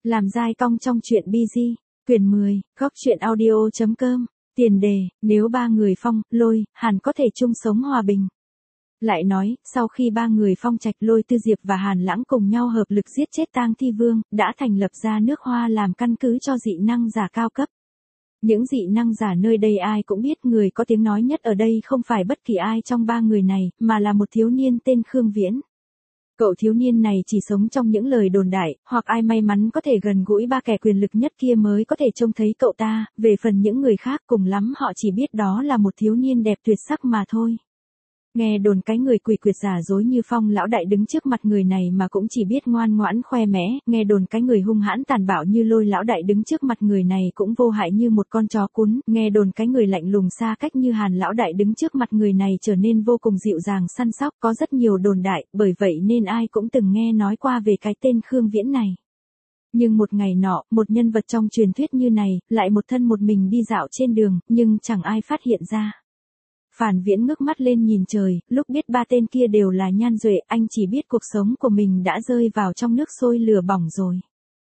Làm giai cong trong truyện BG, quyển 10, góc truyện audio.com, tiền đề, nếu ba người Phong, Lôi, Hàn có thể chung sống hòa bình. Lại nói, sau khi ba người Phong Trạch, Lôi Tư Diệp và Hàn Lãng cùng nhau hợp lực giết chết Tang Thi Vương, đã thành lập ra nước Hoa làm căn cứ cho dị năng giả cao cấp. Những dị năng giả nơi đây ai cũng biết người có tiếng nói nhất ở đây không phải bất kỳ ai trong ba người này, mà là một thiếu niên tên Khương Viễn. Cậu thiếu niên này chỉ sống trong những lời đồn đại, hoặc ai may mắn có thể gần gũi ba kẻ quyền lực nhất kia mới có thể trông thấy cậu ta, về phần những người khác cùng lắm họ chỉ biết đó là một thiếu niên đẹp tuyệt sắc mà thôi. Nghe đồn cái người quỷ quyệt giả dối như Phong lão đại đứng trước mặt người này mà cũng chỉ biết ngoan ngoãn khoe mẽ, nghe đồn cái người hung hãn tàn bạo như Lôi lão đại đứng trước mặt người này cũng vô hại như một con chó cún, nghe đồn cái người lạnh lùng xa cách như Hàn lão đại đứng trước mặt người này trở nên vô cùng dịu dàng săn sóc, có rất nhiều đồn đại, bởi vậy nên ai cũng từng nghe nói qua về cái tên Khương Viễn này. Nhưng một ngày nọ, một nhân vật trong truyền thuyết như này, lại một thân một mình đi dạo trên đường, nhưng chẳng ai phát hiện ra. Phản Viễn ngước mắt lên nhìn trời, lúc biết ba tên kia đều là Nhan Duệ, anh chỉ biết cuộc sống của mình đã rơi vào trong nước sôi lửa bỏng rồi.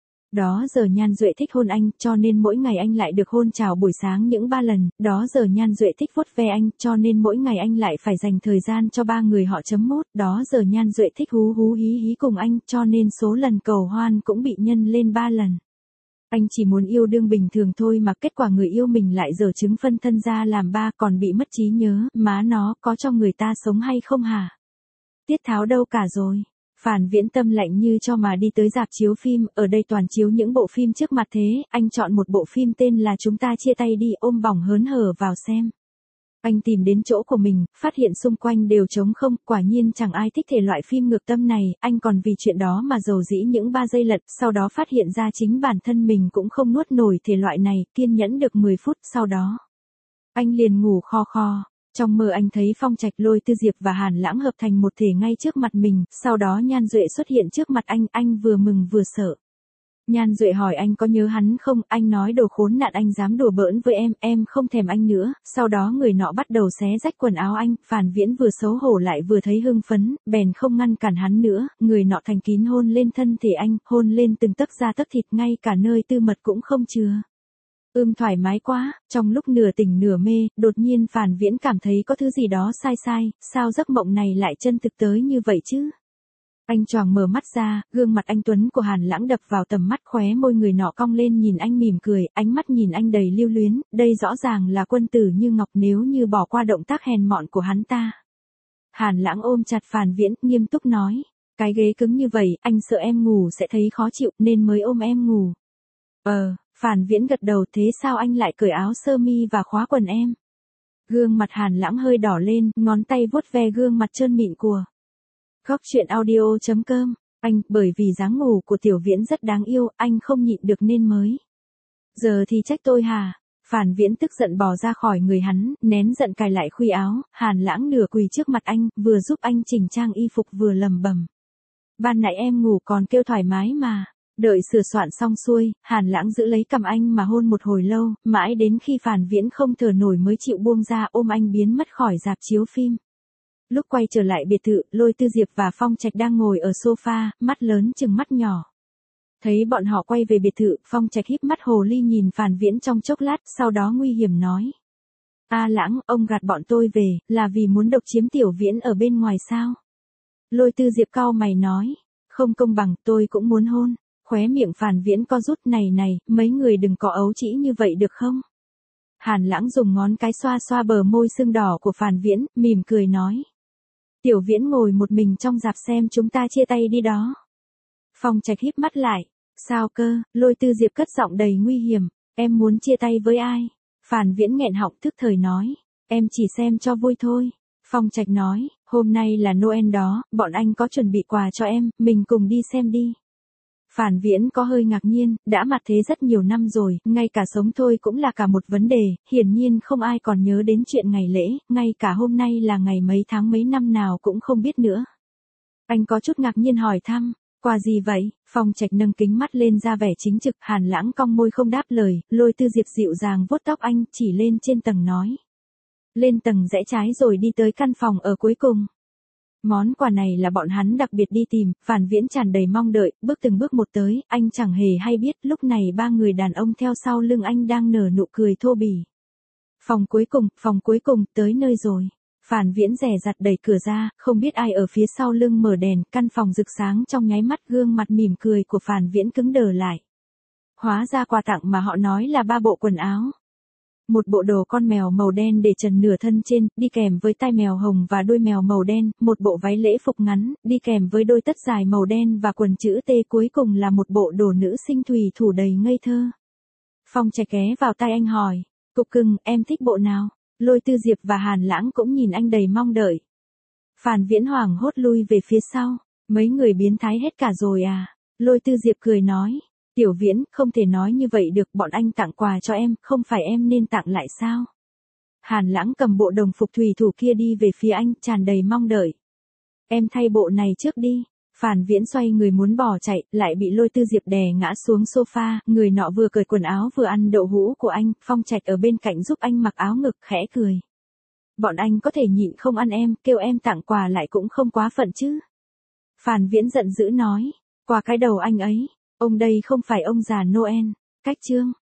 Đó giờ Nhan Duệ thích hôn anh, cho nên mỗi ngày anh lại được hôn chào buổi sáng những 3 lần, đó giờ Nhan Duệ thích vuốt ve anh, cho nên mỗi ngày anh lại phải dành thời gian cho ba người họ chấm mốt, đó giờ Nhan Duệ thích hú hú hí hí cùng anh, cho nên số lần cầu hoan cũng bị nhân lên 3 lần. Anh chỉ muốn yêu đương bình thường thôi mà kết quả người yêu mình lại giở trứng phân thân ra làm ba còn bị mất trí nhớ, má nó có cho người ta sống hay không hả? Tiết Tháo đâu cả rồi? Phản Viễn tâm lạnh như cho mà đi tới rạp chiếu phim, ở đây toàn chiếu những bộ phim trước mặt thế, anh chọn một bộ phim tên là Chúng ta chia tay đi, ôm bỏng hớn hở vào xem. Anh tìm đến chỗ của mình, phát hiện xung quanh đều trống không, quả nhiên chẳng ai thích thể loại phim ngược tâm này, anh còn vì chuyện đó mà dầu dĩ những 3 giây lật, sau đó phát hiện ra chính bản thân mình cũng không nuốt nổi thể loại này, kiên nhẫn được 10 phút, sau đó anh liền ngủ kho kho. Trong mơ anh thấy Phong Trạch, Lôi Tư Diệp và Hàn Lãng hợp thành một thể ngay trước mặt mình, sau đó Nhan Duệ xuất hiện trước mặt anh vừa mừng vừa sợ. Nhan Duệ hỏi anh có nhớ hắn không, anh nói đồ khốn nạn anh dám đùa bỡn với em không thèm anh nữa, sau đó người nọ bắt đầu xé rách quần áo anh, Phản Viễn vừa xấu hổ lại vừa thấy hưng phấn, bèn không ngăn cản hắn nữa, người nọ thành kín hôn lên thân thể anh, hôn lên từng tấc da tấc thịt ngay cả nơi tư mật cũng không chừa. Thoải mái quá, trong lúc nửa tỉnh nửa mê, đột nhiên Phản Viễn cảm thấy có thứ gì đó sai, sao giấc mộng này lại chân thực tới như vậy chứ? Anh choàng mở mắt ra, gương mặt anh tuấn của Hàn Lãng đập vào tầm mắt, khóe môi người nọ cong lên nhìn anh mỉm cười, ánh mắt nhìn anh đầy lưu luyến, đây rõ ràng là quân tử như ngọc nếu như bỏ qua động tác hèn mọn của hắn ta. Hàn Lãng ôm chặt Phản Viễn, nghiêm túc nói, cái ghế cứng như vậy, anh sợ em ngủ sẽ thấy khó chịu nên mới ôm em ngủ. Phản Viễn gật đầu, thế sao anh lại cởi áo sơ mi và khóa quần em? Gương mặt Hàn Lãng hơi đỏ lên, ngón tay vuốt ve gương mặt trơn mịn của. Góc truyện audio.com, bởi vì dáng ngủ của Tiểu Viễn rất đáng yêu, anh không nhịn được nên mới. Giờ thì trách tôi hả? Phản Viễn tức giận bò ra khỏi người hắn, nén giận cài lại khuy áo, Hàn Lãng nửa quỳ trước mặt anh, vừa giúp anh chỉnh trang y phục vừa lầm bầm. Ban nãy em ngủ còn kêu thoải mái mà. Đợi sửa soạn xong xuôi, Hàn Lãng giữ lấy cằm anh mà hôn một hồi lâu, mãi đến khi Phản Viễn không thở nổi mới chịu buông ra ôm anh biến mất khỏi rạp chiếu phim. Lúc quay trở lại biệt thự, Lôi Tư Diệp và Phong Trạch đang ngồi ở sofa, mắt lớn chừng mắt nhỏ. Thấy bọn họ quay về biệt thự, Phong Trạch híp mắt hồ ly nhìn Phản Viễn trong chốc lát, sau đó nguy hiểm nói. Lãng, ông gạt bọn tôi về, là vì muốn độc chiếm Tiểu Viễn ở bên ngoài sao? Lôi Tư Diệp cau mày nói, không công bằng, tôi cũng muốn hôn. Khóe miệng Phản Viễn co rút, này, mấy người đừng có ấu trĩ như vậy được không? Hàn Lãng dùng ngón cái xoa xoa bờ môi sưng đỏ của Phản Viễn, mỉm cười nói. Tiểu Viễn ngồi một mình trong rạp xem Chúng ta chia tay đi đó. Phong Trạch híp mắt lại, sao cơ? Lôi Tư Diệp cất giọng đầy nguy hiểm, em muốn chia tay với ai? Phản Viễn nghẹn họng thức thời nói, em chỉ xem cho vui thôi. Phong Trạch nói, hôm nay là Noel đó, bọn anh có chuẩn bị quà cho em, mình cùng đi xem đi. Phản Viễn có hơi ngạc nhiên, đã mặt thế rất nhiều năm rồi, ngay cả sống thôi cũng là cả một vấn đề, hiển nhiên không ai còn nhớ đến chuyện ngày lễ, ngay cả hôm nay là ngày mấy tháng mấy năm nào cũng không biết nữa. Anh có chút ngạc nhiên hỏi thăm, quà gì vậy? Phong Trạch nâng kính mắt lên ra vẻ chính trực, Hàn Lãng cong môi không đáp lời, Lôi Tư Diệp dịu dàng vuốt tóc anh, chỉ lên trên tầng nói. Lên tầng rẽ trái rồi đi tới căn phòng ở cuối cùng. Món quà này là bọn hắn đặc biệt đi tìm, Phản Viễn tràn đầy mong đợi, bước từng bước một tới, anh chẳng hề hay biết lúc này ba người đàn ông theo sau lưng anh đang nở nụ cười thô bỉ. Phòng cuối cùng, tới nơi rồi. Phản Viễn dè dặt đẩy cửa ra, không biết ai ở phía sau lưng mở đèn, căn phòng rực sáng trong nháy mắt, gương mặt mỉm cười của Phản Viễn cứng đờ lại. Hóa ra quà tặng mà họ nói là 3 bộ quần áo. Một bộ đồ con mèo màu đen để trần nửa thân trên, đi kèm với tai mèo hồng và đuôi mèo màu đen, một bộ váy lễ phục ngắn, đi kèm với đôi tất dài màu đen và quần chữ T, cuối cùng là một bộ đồ nữ sinh thủy thủ đầy ngây thơ. Phong Trạch ghé vào tai anh hỏi, cục cưng, em thích bộ nào? Lôi Tư Diệp và Hàn Lãng cũng nhìn anh đầy mong đợi. Phản Viễn hoảng hốt lui về phía sau, mấy người biến thái hết cả rồi à? Lôi Tư Diệp cười nói, Tiểu Viễn, không thể nói như vậy được, bọn anh tặng quà cho em, không phải em nên tặng lại sao? Hàn Lãng cầm bộ đồng phục thủy thủ kia đi về phía anh, tràn đầy mong đợi. Em thay bộ này trước đi. Phản Viễn xoay người muốn bỏ chạy, lại bị Lôi Tư Diệp đè ngã xuống sofa, người nọ vừa cởi quần áo vừa ăn đậu hũ của anh, Phong Trạch ở bên cạnh giúp anh mặc áo ngực, khẽ cười. Bọn anh có thể nhịn không ăn em, kêu em tặng quà lại cũng không quá phận chứ. Phản Viễn giận dữ nói, qua cái đầu anh ấy, ông đây không phải ông già Noel. Cách chương